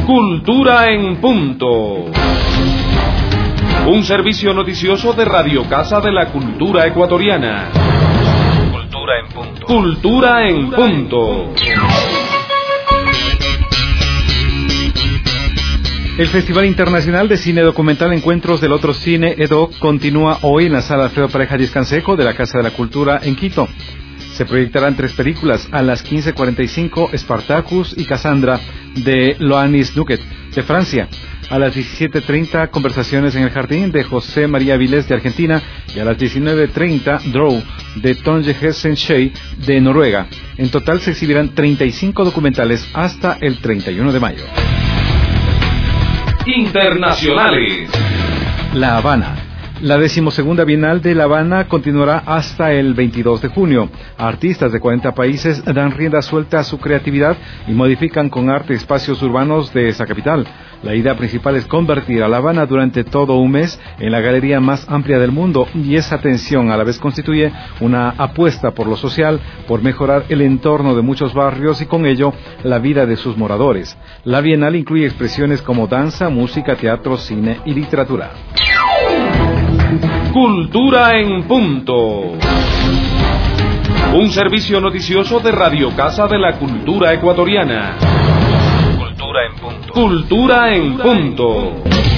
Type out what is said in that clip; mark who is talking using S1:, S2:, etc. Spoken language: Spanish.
S1: Cultura en Punto. Un servicio noticioso de Radio Casa de la Cultura Ecuatoriana.
S2: Cultura en Punto.
S1: Cultura en Punto.
S3: El Festival Internacional de Cine Documental Encuentros del Otro Cine, EDOC, continúa hoy en la Sala Alfredo Pareja Díez Canseco de la Casa de la Cultura en Quito. Se proyectarán 3 películas: a las 15:45, Spartacus y Cassandra, de Ioannis Nuquet, de Francia; a las 17:30, Conversaciones en el Jardín, de José María Vilés, de Argentina; y a las 19:30, Draw, de Tonje Hessenshey, de Noruega. En total se exhibirán 35 documentales hasta el 31 de mayo.
S1: Internacionales.
S3: La Habana. La 12ª Bienal de La Habana continuará hasta el 22 de junio. Artistas de 40 países dan rienda suelta a su creatividad y modifican con arte espacios urbanos de esa capital. La idea principal es convertir a La Habana durante todo un mes en la galería más amplia del mundo, y esa atención a la vez constituye una apuesta por lo social, por mejorar el entorno de muchos barrios y con ello la vida de sus moradores. La Bienal incluye expresiones como danza, música, teatro, cine y literatura.
S1: Cultura en Punto. Un servicio noticioso de Radio Casa de la Cultura Ecuatoriana.
S2: Cultura en Punto.
S1: Cultura en Punto.